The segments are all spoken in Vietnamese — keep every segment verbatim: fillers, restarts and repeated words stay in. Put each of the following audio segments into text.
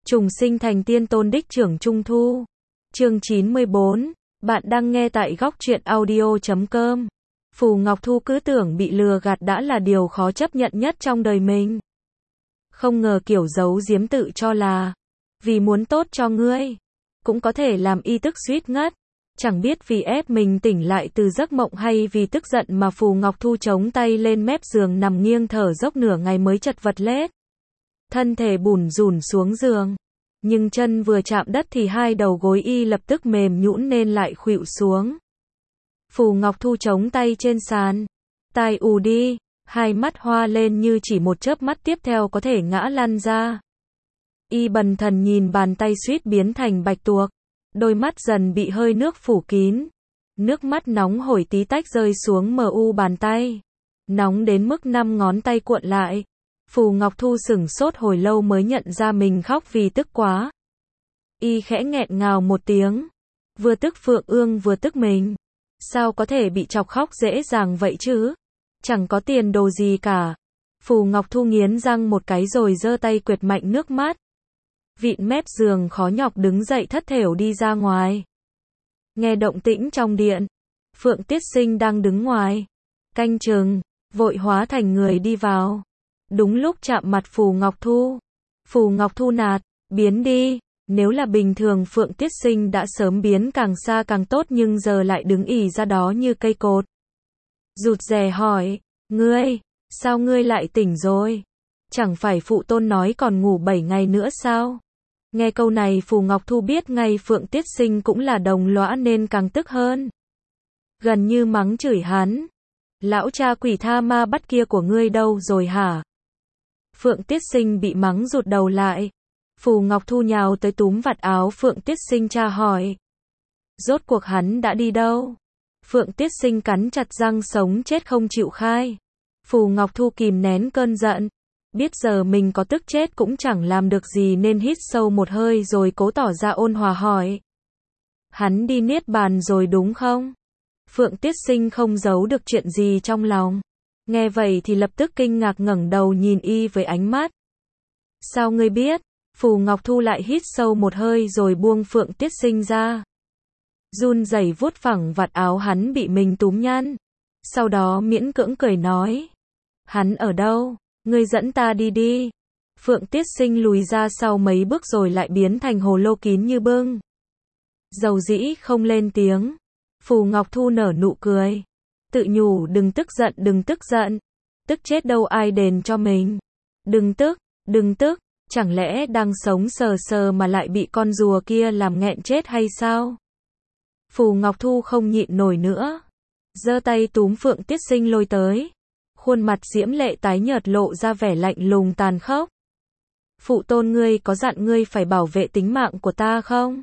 Trùng sinh thành tiên tôn đích trưởng Trung Thu. Chương chín mươi bốn. Bạn đang nghe tại góc truyện audio chấm com. Phù Ngọc Thu cứ tưởng bị lừa gạt đã là điều khó chấp nhận nhất trong đời mình. Không ngờ kiểu giấu giếm tự cho là vì muốn tốt cho ngươi, cũng có thể làm y tức suýt ngất. Chẳng biết vì ép mình tỉnh lại từ giấc mộng hay vì tức giận mà Phù Ngọc Thu chống tay lên mép giường nằm nghiêng thở dốc nửa ngày mới chật vật lết. Thân thể bủn rủn xuống giường. Nhưng chân vừa chạm đất thì hai đầu gối y lập tức mềm nhũn nên lại khuỵu xuống. Phù Ngọc Thu chống tay trên sàn. Tai ù đi, hai mắt hoa lên như chỉ một chớp mắt tiếp theo có thể ngã lăn ra. Y bần thần nhìn bàn tay suýt biến thành bạch tuộc. Đôi mắt dần bị hơi nước phủ kín. Nước mắt nóng hổi tí tách rơi xuống mờ u bàn tay. Nóng đến mức năm ngón tay cuộn lại. Phù Ngọc Thu sửng sốt hồi lâu mới nhận ra mình khóc vì tức quá. Y khẽ nghẹn ngào một tiếng. Vừa tức Phượng Ương vừa tức mình. Sao có thể bị chọc khóc dễ dàng vậy chứ? Chẳng có tiền đồ gì cả. Phù Ngọc Thu nghiến răng một cái rồi giơ tay quệt mạnh nước mắt. Vịn mép giường khó nhọc đứng dậy thất thểu đi ra ngoài. Nghe động tĩnh trong điện. Phượng Tiết Sinh đang đứng ngoài. Canh chừng, vội hóa thành người đi vào. Đúng lúc chạm mặt Phù Ngọc Thu. Phù Ngọc Thu nạt, biến đi. Nếu là bình thường Phượng Tiết Sinh đã sớm biến càng xa càng tốt nhưng giờ lại đứng ỉ ra đó như cây cột. Rụt rè hỏi, ngươi, sao ngươi lại tỉnh rồi? Chẳng phải phụ tôn nói còn ngủ bảy ngày nữa sao? Nghe câu này Phù Ngọc Thu biết ngay Phượng Tiết Sinh cũng là đồng lõa nên càng tức hơn. Gần như mắng chửi hắn. Lão cha quỷ tha ma bắt kia của ngươi đâu rồi hả? Phượng Tiết Sinh bị mắng rụt đầu lại. Phù Ngọc Thu nhào tới túm vạt áo Phượng Tiết Sinh tra hỏi. Rốt cuộc hắn đã đi đâu? Phượng Tiết Sinh cắn chặt răng sống chết không chịu khai. Phù Ngọc Thu kìm nén cơn giận. Biết giờ mình có tức chết cũng chẳng làm được gì nên hít sâu một hơi rồi cố tỏ ra ôn hòa hỏi. Hắn đi niết bàn rồi đúng không? Phượng Tiết Sinh không giấu được chuyện gì trong lòng. Nghe vậy thì lập tức kinh ngạc ngẩng đầu nhìn y với ánh mắt. Sao ngươi biết? Phù Ngọc Thu lại hít sâu một hơi rồi buông Phượng Tiết Sinh ra. Run rẩy vuốt phẳng vạt áo hắn bị mình túm nhăn. Sau đó miễn cưỡng cười nói. Hắn ở đâu? Ngươi dẫn ta đi đi. Phượng Tiết Sinh lùi ra sau mấy bước rồi lại biến thành hồ lô kín như bưng. Dầu dĩ không lên tiếng. Phù Ngọc Thu nở nụ cười. Tự nhủ đừng tức giận đừng tức giận. Tức chết đâu ai đền cho mình. Đừng tức, đừng tức. Chẳng lẽ đang sống sờ sờ mà lại bị con rùa kia làm nghẹn chết hay sao? Phù Ngọc Thu không nhịn nổi nữa. Giơ tay túm Phượng Tiết Sinh lôi tới. Khuôn mặt diễm lệ tái nhợt lộ ra vẻ lạnh lùng tàn khốc. Phụ tôn ngươi có dặn ngươi phải bảo vệ tính mạng của ta không?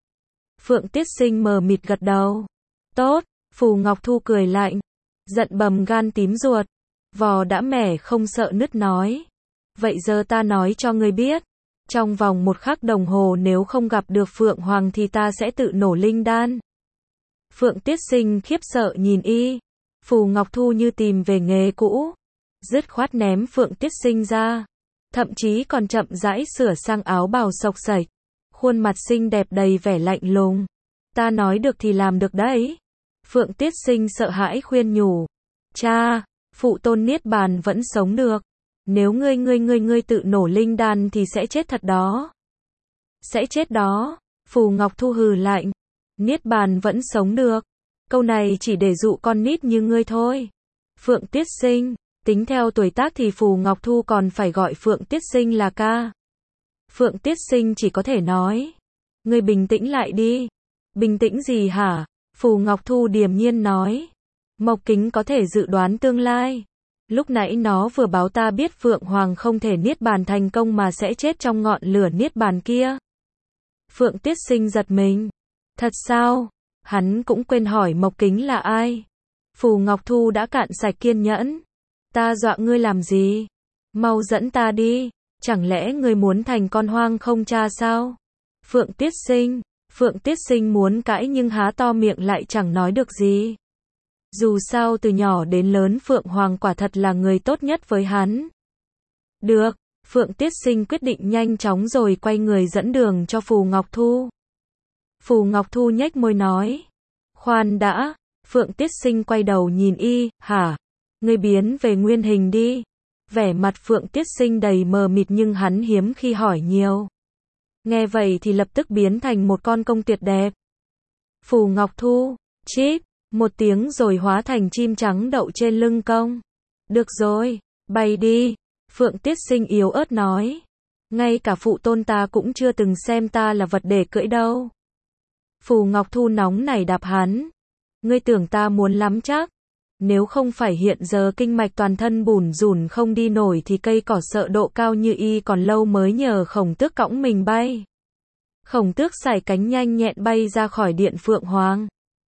Phượng Tiết Sinh mờ mịt gật đầu. Tốt, Phù Ngọc Thu cười lạnh. Giận bầm gan tím ruột. Vò đã mẻ không sợ nứt nói. Vậy giờ ta nói cho ngươi biết. Trong vòng một khắc đồng hồ nếu không gặp được Phượng Hoàng thì ta sẽ tự nổ linh đan. Phượng Tiết Sinh khiếp sợ nhìn y. Phù Ngọc Thu như tìm về nghề cũ. Dứt khoát ném Phượng Tiết Sinh ra. Thậm chí còn chậm rãi sửa sang áo bào xộc xệch. Khuôn mặt xinh đẹp đầy vẻ lạnh lùng. Ta nói được thì làm được đấy. Phượng Tiết Sinh sợ hãi khuyên nhủ. Cha, phụ tôn niết bàn vẫn sống được. Nếu ngươi ngươi ngươi ngươi tự nổ linh đan thì sẽ chết thật đó. Sẽ chết đó. Phù Ngọc Thu hừ lạnh. Niết bàn vẫn sống được. Câu này chỉ để dụ con nít như ngươi thôi. Phượng Tiết Sinh, tính theo tuổi tác thì Phù Ngọc Thu còn phải gọi Phượng Tiết Sinh là ca. Phượng Tiết Sinh chỉ có thể nói. Ngươi bình tĩnh lại đi. Bình tĩnh gì hả? Phù Ngọc Thu điềm nhiên nói. Mộc Kính có thể dự đoán tương lai. Lúc nãy nó vừa báo ta biết Phượng Hoàng không thể niết bàn thành công mà sẽ chết trong ngọn lửa niết bàn kia. Phượng Tiết Sinh giật mình. Thật sao? Hắn cũng quên hỏi Mộc Kính là ai. Phù Ngọc Thu đã cạn sạch kiên nhẫn. Ta dọa ngươi làm gì? Mau dẫn ta đi. Chẳng lẽ ngươi muốn thành con hoang không cha sao? Phượng Tiết Sinh. Phượng Tiết Sinh muốn cãi nhưng há to miệng lại chẳng nói được gì. Dù sao từ nhỏ đến lớn Phượng Hoàng quả thật là người tốt nhất với hắn. Được, Phượng Tiết Sinh quyết định nhanh chóng rồi quay người dẫn đường cho Phù Ngọc Thu. Phù Ngọc Thu nhếch môi nói. Khoan đã, Phượng Tiết Sinh quay đầu nhìn y, hả? Ngươi biến về nguyên hình đi. Vẻ mặt Phượng Tiết Sinh đầy mờ mịt nhưng hắn hiếm khi hỏi nhiều. Nghe vậy thì lập tức biến thành một con công tuyệt đẹp. Phù Ngọc Thu, chít, một tiếng rồi hóa thành chim trắng đậu trên lưng công. Được rồi, bay đi. Phượng Tiết Sinh yếu ớt nói. Ngay cả phụ tôn ta cũng chưa từng xem ta là vật để cưỡi đâu. Phù Ngọc Thu nóng nảy đạp hắn. Ngươi tưởng ta muốn lắm chắc. Nếu không phải hiện giờ kinh mạch toàn thân bủn rủn không đi nổi thì cây cỏ sợ độ cao như y còn lâu mới nhờ Khổng Tước cõng mình bay. Khổng Tước sải cánh nhanh nhẹn bay ra khỏi điện Phượng Hoàng.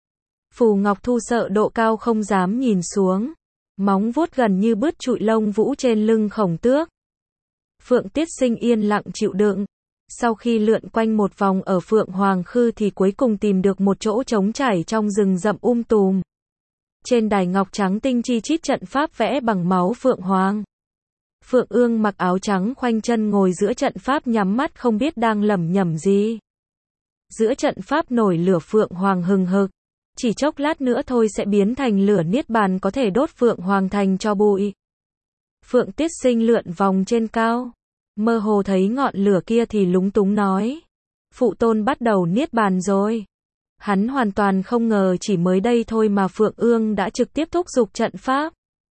Phù Ngọc Thu sợ độ cao không dám nhìn xuống. Móng vuốt gần như bứt trụi lông vũ trên lưng Khổng Tước. Phượng Tiết Sinh yên lặng chịu đựng. Sau khi lượn quanh một vòng ở Phượng Hoàng Khư thì cuối cùng tìm được một chỗ trống trải trong rừng rậm um tùm. Trên đài ngọc trắng tinh chi chít trận pháp vẽ bằng máu Phượng Hoàng. Phượng Ương mặc áo trắng khoanh chân ngồi giữa trận pháp nhắm mắt không biết đang lẩm nhẩm gì. Giữa trận pháp nổi lửa Phượng Hoàng hừng hực. Chỉ chốc lát nữa thôi sẽ biến thành lửa niết bàn có thể đốt Phượng Hoàng thành cho bụi. Phượng Tiết Sinh lượn vòng trên cao. Mơ hồ thấy ngọn lửa kia thì lúng túng nói. Phụ tôn bắt đầu niết bàn rồi. Hắn hoàn toàn không ngờ chỉ mới đây thôi mà Phượng Ương đã trực tiếp thúc giục trận pháp.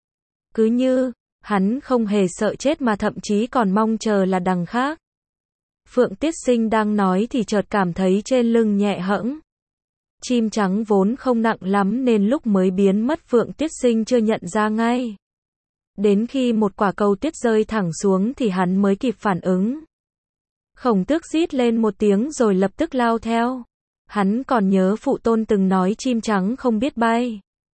Cứ như, hắn không hề sợ chết mà thậm chí còn mong chờ là đằng khác. Phượng Tiết Sinh đang nói thì chợt cảm thấy trên lưng nhẹ hẫng. Chim trắng vốn không nặng lắm nên lúc mới biến mất Phượng Tiết Sinh chưa nhận ra ngay. Đến khi một quả cầu tuyết rơi thẳng xuống thì hắn mới kịp phản ứng. Khổng Tước rít lên một tiếng rồi lập tức lao theo. Hắn còn nhớ phụ tôn từng nói chim trắng không biết bay.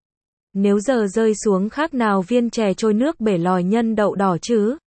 Nếu giờ rơi xuống khác nào viên chè trôi nước bể lòi nhân đậu đỏ chứ.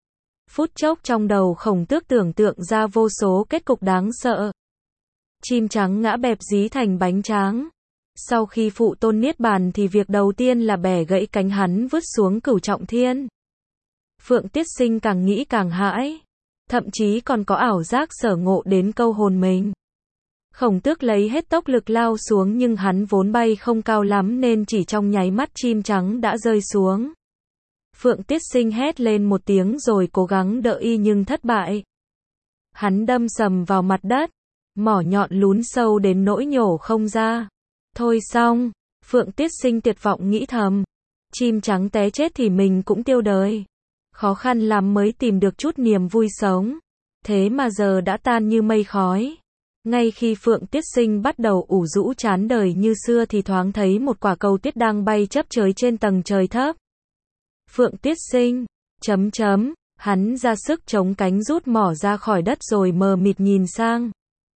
Phút chốc trong đầu Khổng Tước tưởng tượng ra vô số kết cục đáng sợ. Chim trắng ngã bẹp dí thành bánh tráng. Sau khi phụ tôn niết bàn thì việc đầu tiên là bẻ gãy cánh hắn vứt xuống Cửu Trọng Thiên. Phượng Tiết Sinh càng nghĩ càng hãi. Thậm chí còn có ảo giác sở ngộ đến câu hồn mình. Khổng Tước lấy hết tốc lực lao xuống nhưng hắn vốn bay không cao lắm nên chỉ trong nháy mắt chim trắng đã rơi xuống. Phượng Tiết Sinh hét lên một tiếng rồi cố gắng đỡ y nhưng thất bại. Hắn đâm sầm vào mặt đất. Mỏ nhọn lún sâu đến nỗi nhổ không ra. Thôi xong, Phượng Tiết Sinh tuyệt vọng nghĩ thầm. Chim trắng té chết thì mình cũng tiêu đời. Khó khăn lắm mới tìm được chút niềm vui sống. Thế mà giờ đã tan như mây khói. Ngay khi Phượng Tiết Sinh bắt đầu ủ rũ chán đời như xưa thì thoáng thấy một quả cầu tuyết đang bay chấp chới trên tầng trời thấp. Phượng Tiết Sinh, chấm chấm, hắn ra sức chống cánh rút mỏ ra khỏi đất rồi mờ mịt nhìn sang.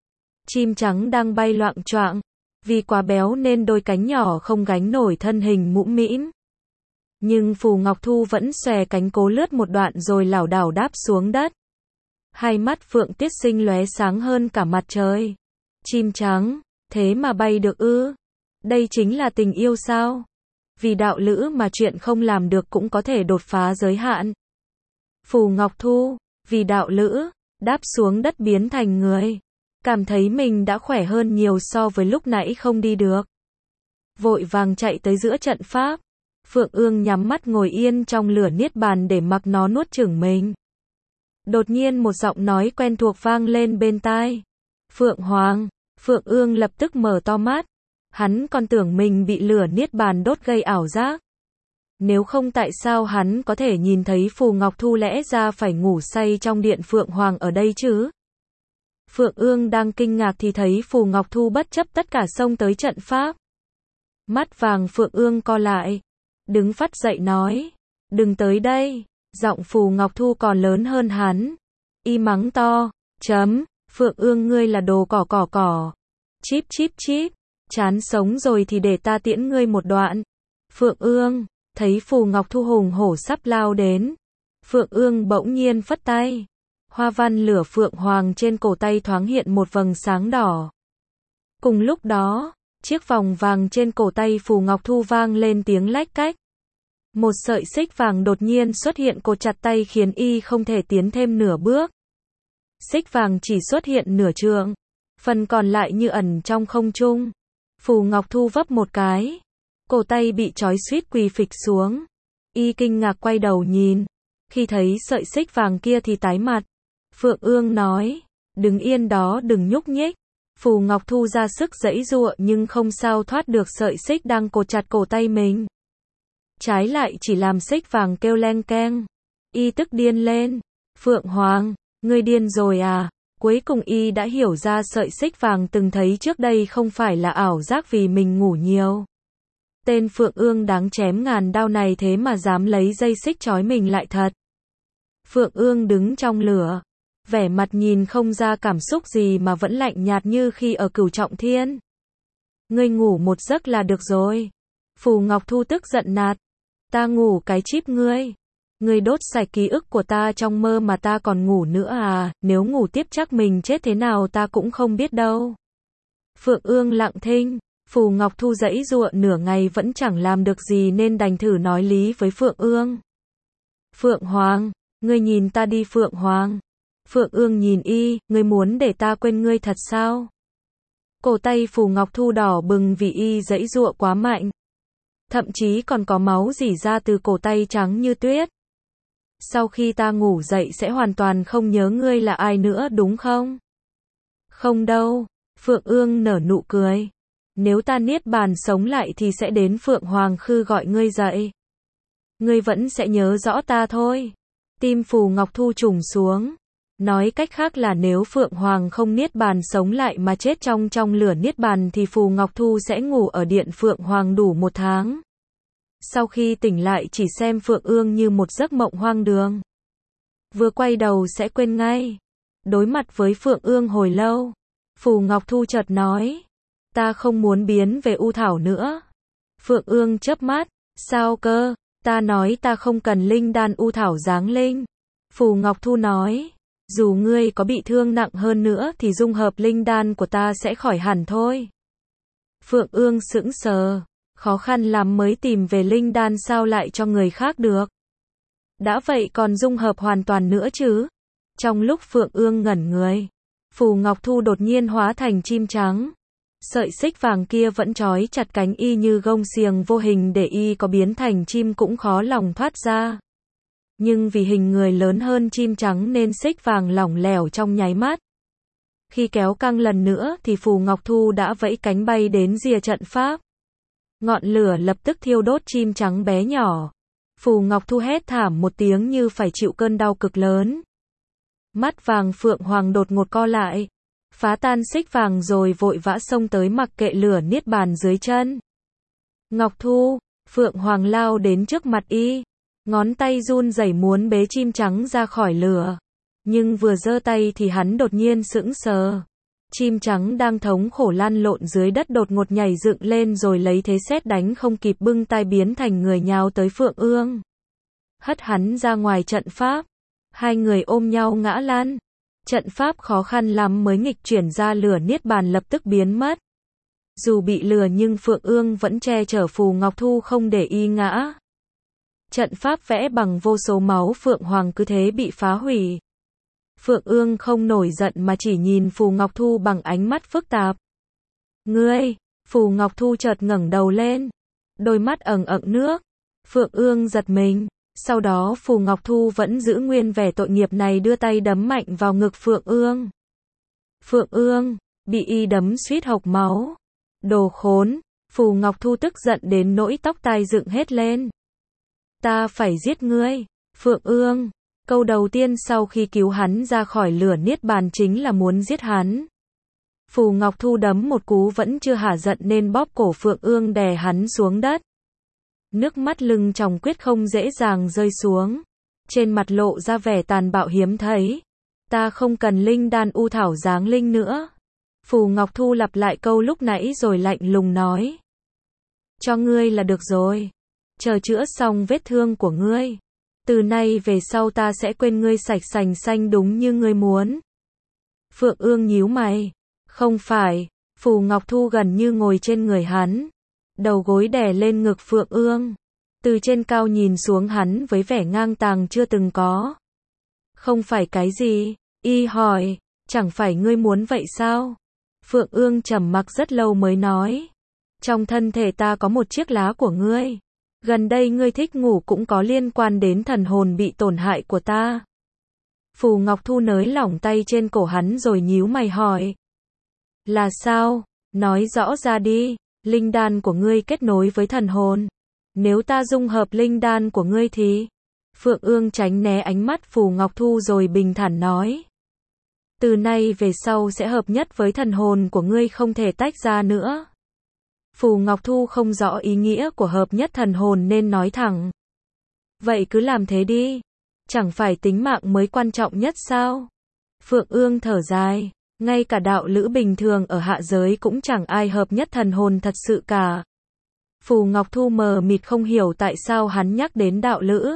Chim trắng đang bay loạng choạng, vì quá béo nên đôi cánh nhỏ không gánh nổi thân hình mũm mĩm. Nhưng Phù Ngọc Thu vẫn xòe cánh cố lướt một đoạn rồi lảo đảo đáp xuống đất. Hai mắt Phượng Tiết Sinh lóe sáng hơn cả mặt trời. Chim trắng, thế mà bay được ư? Đây chính là tình yêu sao? Vì đạo lữ mà chuyện không làm được cũng có thể đột phá giới hạn. Phù Ngọc Thu, vì đạo lữ, đáp xuống đất biến thành người. Cảm thấy mình đã khỏe hơn nhiều so với lúc nãy không đi được. Vội vàng chạy tới giữa trận pháp. Phượng Ương nhắm mắt ngồi yên trong lửa niết bàn để mặc nó nuốt chửng mình. Đột nhiên một giọng nói quen thuộc vang lên bên tai. Phượng Hoàng. Phượng Ương lập tức mở to mắt. Hắn còn tưởng mình bị lửa niết bàn đốt gây ảo giác. Nếu không tại sao hắn có thể nhìn thấy Phù Ngọc Thu lẽ ra phải ngủ say trong điện Phượng Hoàng ở đây chứ? Phượng Ương đang kinh ngạc thì thấy Phù Ngọc Thu bất chấp tất cả xông tới trận pháp. Mắt vàng Phượng Ương co lại. Đứng phắt dậy nói. Đừng tới đây. Giọng Phù Ngọc Thu còn lớn hơn hắn. Y mắng to. Chấm. Phượng Ương ngươi là đồ cỏ cỏ cỏ. Chíp chíp chíp. Chán sống rồi thì để ta tiễn ngươi một đoạn. Phượng Ương. Thấy Phù Ngọc Thu hùng hổ sắp lao đến. Phượng Ương bỗng nhiên phất tay. Hoa văn lửa Phượng Hoàng trên cổ tay thoáng hiện một vầng sáng đỏ. Cùng lúc đó, chiếc vòng vàng trên cổ tay Phù Ngọc Thu vang lên tiếng lách cách. Một sợi xích vàng đột nhiên xuất hiện cột chặt tay khiến y không thể tiến thêm nửa bước. Xích vàng chỉ xuất hiện nửa trượng, phần còn lại như ẩn trong không trung. Phù Ngọc Thu vấp một cái, cổ tay bị trói suýt quỳ phịch xuống. Y kinh ngạc quay đầu nhìn, khi thấy sợi xích vàng kia thì tái mặt. Phượng Ương nói, đứng yên đó đừng nhúc nhích. Phù Ngọc Thu ra sức giãy giụa nhưng không sao thoát được sợi xích đang cột chặt cổ tay mình. Trái lại chỉ làm xích vàng kêu leng keng. Y tức điên lên. Phượng Hoàng, ngươi điên rồi à? Cuối cùng y đã hiểu ra sợi xích vàng từng thấy trước đây không phải là ảo giác vì mình ngủ nhiều. Tên Phượng Ương đáng chém ngàn đao này thế mà dám lấy dây xích trói mình lại thật. Phượng Ương đứng trong lửa, vẻ mặt nhìn không ra cảm xúc gì mà vẫn lạnh nhạt như khi ở Cửu Trọng Thiên. Ngươi ngủ một giấc là được rồi. Phù Ngọc Thu tức giận nạt. Ta ngủ cái chíp ngươi. Ngươi đốt sạch ký ức của ta trong mơ mà ta còn ngủ nữa à, nếu ngủ tiếp chắc mình chết thế nào ta cũng không biết đâu. Phượng Ương lặng thinh, Phù Ngọc Thu giãy giụa nửa ngày vẫn chẳng làm được gì nên đành thử nói lý với Phượng Ương. Phượng Hoàng, ngươi nhìn ta đi Phượng Hoàng. Phượng Ương nhìn y, ngươi muốn để ta quên ngươi thật sao? Cổ tay Phù Ngọc Thu đỏ bừng vì y giãy giụa quá mạnh. Thậm chí còn có máu rỉ ra từ cổ tay trắng như tuyết. Sau khi ta ngủ dậy sẽ hoàn toàn không nhớ ngươi là ai nữa đúng không? Không đâu, Phượng Ương nở nụ cười. Nếu ta niết bàn sống lại thì sẽ đến Phượng Hoàng Khư gọi ngươi dậy. Ngươi vẫn sẽ nhớ rõ ta thôi. Tim Phù Ngọc Thu trùng xuống. Nói cách khác là nếu Phượng Hoàng không niết bàn sống lại mà chết trong trong lửa niết bàn thì Phù Ngọc Thu sẽ ngủ ở điện Phượng Hoàng đủ một tháng. Sau khi tỉnh lại chỉ xem Phượng Ương như một giấc mộng hoang đường. Vừa quay đầu sẽ quên ngay. Đối mặt với Phượng Ương hồi lâu, Phù Ngọc Thu chợt nói, ta không muốn biến về U Thảo nữa. Phượng Ương chớp mắt, sao cơ? Ta nói ta không cần linh đan U Thảo giáng linh. Phù Ngọc Thu nói, dù ngươi có bị thương nặng hơn nữa thì dung hợp linh đan của ta sẽ khỏi hẳn thôi. Phượng Ương sững sờ, khó khăn lắm mới tìm về linh đan sao lại cho người khác được. Đã vậy còn dung hợp hoàn toàn nữa chứ. Trong lúc Phượng Ương ngẩn người, Phù Ngọc Thu đột nhiên hóa thành chim trắng. Sợi xích vàng kia vẫn trói chặt cánh y như gông xiềng vô hình để y có biến thành chim cũng khó lòng thoát ra. Nhưng vì hình người lớn hơn chim trắng nên xích vàng lỏng lẻo trong nháy mắt. Khi kéo căng lần nữa thì Phù Ngọc Thu đã vẫy cánh bay đến rìa trận pháp. Ngọn lửa lập tức thiêu đốt chim trắng bé nhỏ. Phù Ngọc Thu hét thảm một tiếng như phải chịu cơn đau cực lớn. Mắt vàng Phượng Hoàng đột ngột co lại, phá tan xích vàng rồi vội vã xông tới mặc kệ lửa niết bàn dưới chân. Ngọc Thu, Phượng Hoàng lao đến trước mặt y, ngón tay run rẩy muốn bế chim trắng ra khỏi lửa. Nhưng vừa giơ tay thì hắn đột nhiên sững sờ. Chim trắng đang thống khổ lăn lộn dưới đất đột ngột nhảy dựng lên rồi lấy thế sét đánh không kịp bưng tay biến thành người nhào tới Phượng Ương. Hất hắn ra ngoài trận pháp. Hai người ôm nhau ngã lăn. Trận pháp khó khăn lắm mới nghịch chuyển ra lửa niết bàn lập tức biến mất. Dù bị lừa nhưng Phượng Ương vẫn che chở Phù Ngọc Thu không để y ngã. Trận pháp vẽ bằng vô số máu Phượng Hoàng cứ thế bị phá hủy. Phượng Ương không nổi giận mà chỉ nhìn Phù Ngọc Thu bằng ánh mắt phức tạp. Ngươi, Phù Ngọc Thu chợt ngẩng đầu lên. Đôi mắt ẩn ẩn nước. Phượng Ương giật mình. Sau đó Phù Ngọc Thu vẫn giữ nguyên vẻ tội nghiệp này đưa tay đấm mạnh vào ngực Phượng Ương. Phượng Ương, bị y đấm suýt hộc máu. Đồ khốn, Phù Ngọc Thu tức giận đến nỗi tóc tai dựng hết lên. Ta phải giết ngươi, Phượng Ương. Câu đầu tiên sau khi cứu hắn ra khỏi lửa niết bàn chính là muốn giết hắn. Phù Ngọc Thu đấm một cú vẫn chưa hả giận nên bóp cổ Phượng Ương đè hắn xuống đất. Nước mắt lưng tròng quyết không dễ dàng rơi xuống. Trên mặt lộ ra vẻ tàn bạo hiếm thấy. Ta không cần linh đan U Thảo giáng linh nữa. Phù Ngọc Thu lặp lại câu lúc nãy rồi lạnh lùng nói. Cho ngươi là được rồi. Chờ chữa xong vết thương của ngươi. Từ nay về sau ta sẽ quên ngươi sạch sành xanh đúng như ngươi muốn. Phượng Ương nhíu mày. Không phải. Phù Ngọc Thu gần như ngồi trên người hắn. Đầu gối đè lên ngực Phượng Ương. từ trên cao nhìn xuống hắn với vẻ ngang tàng chưa từng có. Không phải cái gì? Y hỏi, chẳng phải ngươi muốn vậy sao? Phượng Ương trầm mặc rất lâu mới nói, trong thân thể ta có một chiếc lá của ngươi. Gần đây ngươi thích ngủ cũng có liên quan đến thần hồn bị tổn hại của ta. Phù Ngọc Thu nới lỏng tay trên cổ hắn rồi nhíu mày hỏi. Là sao? Nói rõ ra đi. Linh đan của ngươi kết nối với thần hồn. Nếu ta dung hợp linh đan của ngươi thì... Phượng Ương tránh né ánh mắt Phù Ngọc Thu rồi bình thản nói. Từ nay về sau sẽ hợp nhất với thần hồn của ngươi, không thể tách ra nữa. Phù Ngọc Thu không rõ ý nghĩa của hợp nhất thần hồn nên nói thẳng. Vậy cứ làm thế đi. Chẳng phải tính mạng mới quan trọng nhất sao? Phượng Ương thở dài. Ngay cả đạo lữ bình thường ở hạ giới cũng chẳng ai hợp nhất thần hồn thật sự cả. Phù Ngọc Thu mờ mịt không hiểu tại sao hắn nhắc đến đạo lữ.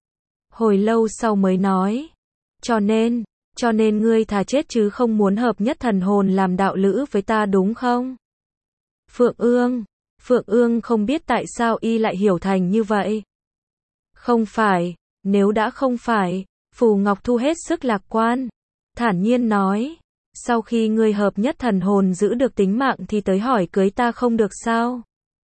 Hồi lâu sau mới nói. Cho nên, cho nên ngươi thà chết chứ không muốn hợp nhất thần hồn làm đạo lữ với ta đúng không? Phượng Ương, Phượng Ương không biết tại sao y lại hiểu thành như vậy. Không phải, nếu đã không phải, Phù Ngọc Thu hết sức lạc quan. Thản nhiên nói, sau khi ngươi hợp nhất thần hồn giữ được tính mạng thì tới hỏi cưới ta không được sao?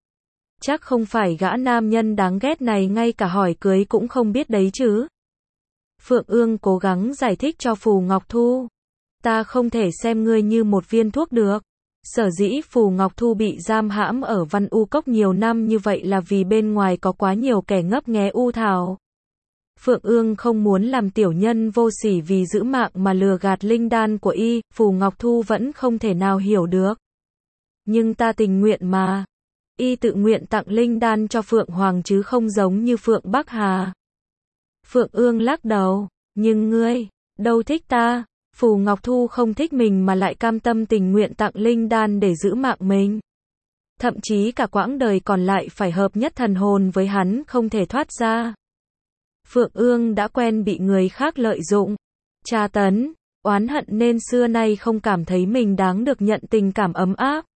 Chắc không phải gã nam nhân đáng ghét này ngay cả hỏi cưới cũng không biết đấy chứ? Phượng Ương cố gắng giải thích cho Phù Ngọc Thu. Ta không thể xem ngươi như một viên thuốc được. Sở dĩ Phù Ngọc Thu bị giam hãm ở Văn U Cốc nhiều năm như vậy là vì bên ngoài có quá nhiều kẻ ngấp nghé u thảo. Phượng Ương không muốn làm tiểu nhân vô sỉ vì giữ mạng mà lừa gạt linh đan của y, Phù Ngọc Thu vẫn không thể nào hiểu được. Nhưng ta tình nguyện mà. Y tự nguyện tặng linh đan cho Phượng Hoàng chứ không giống như Phượng Bắc Hà. Phượng Ương lắc đầu, nhưng ngươi, đâu thích ta? Phù Ngọc Thu không thích mình mà lại cam tâm tình nguyện tặng linh đan để giữ mạng mình. Thậm chí cả quãng đời còn lại phải hợp nhất thần hồn với hắn không thể thoát ra. Phượng Ương đã quen bị người khác lợi dụng, tra tấn, oán hận nên xưa nay không cảm thấy mình đáng được nhận tình cảm ấm áp.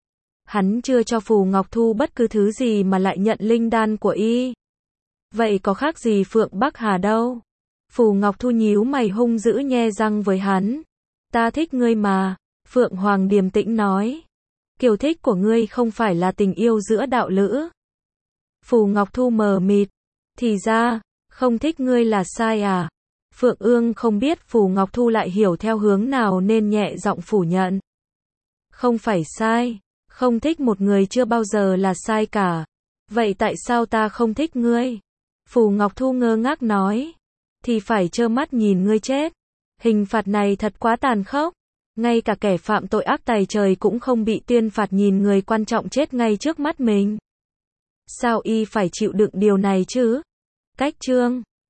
Hắn chưa cho Phù Ngọc Thu bất cứ thứ gì mà lại nhận linh đan của y. Vậy có khác gì Phượng Bắc Hà đâu? Phù Ngọc Thu nhíu mày hung dữ nhe răng với hắn. Ta thích ngươi mà, Phượng Hoàng điềm tĩnh nói. Kiểu thích của ngươi không phải là tình yêu giữa đạo lữ. Phù Ngọc Thu mờ mịt. Thì ra, không thích ngươi là sai à? Phượng Ương không biết Phù Ngọc Thu lại hiểu theo hướng nào nên nhẹ giọng phủ nhận. Không phải sai, không thích một người chưa bao giờ là sai cả. Vậy tại sao ta không thích ngươi? Phù Ngọc Thu ngơ ngác nói. Thì phải trơ mắt nhìn ngươi chết. Hình phạt này thật quá tàn khốc. Ngay cả kẻ phạm tội ác tày trời cũng không bị tuyên phạt nhìn người quan trọng chết ngay trước mắt mình. Sao y phải chịu đựng điều này chứ? Cách chương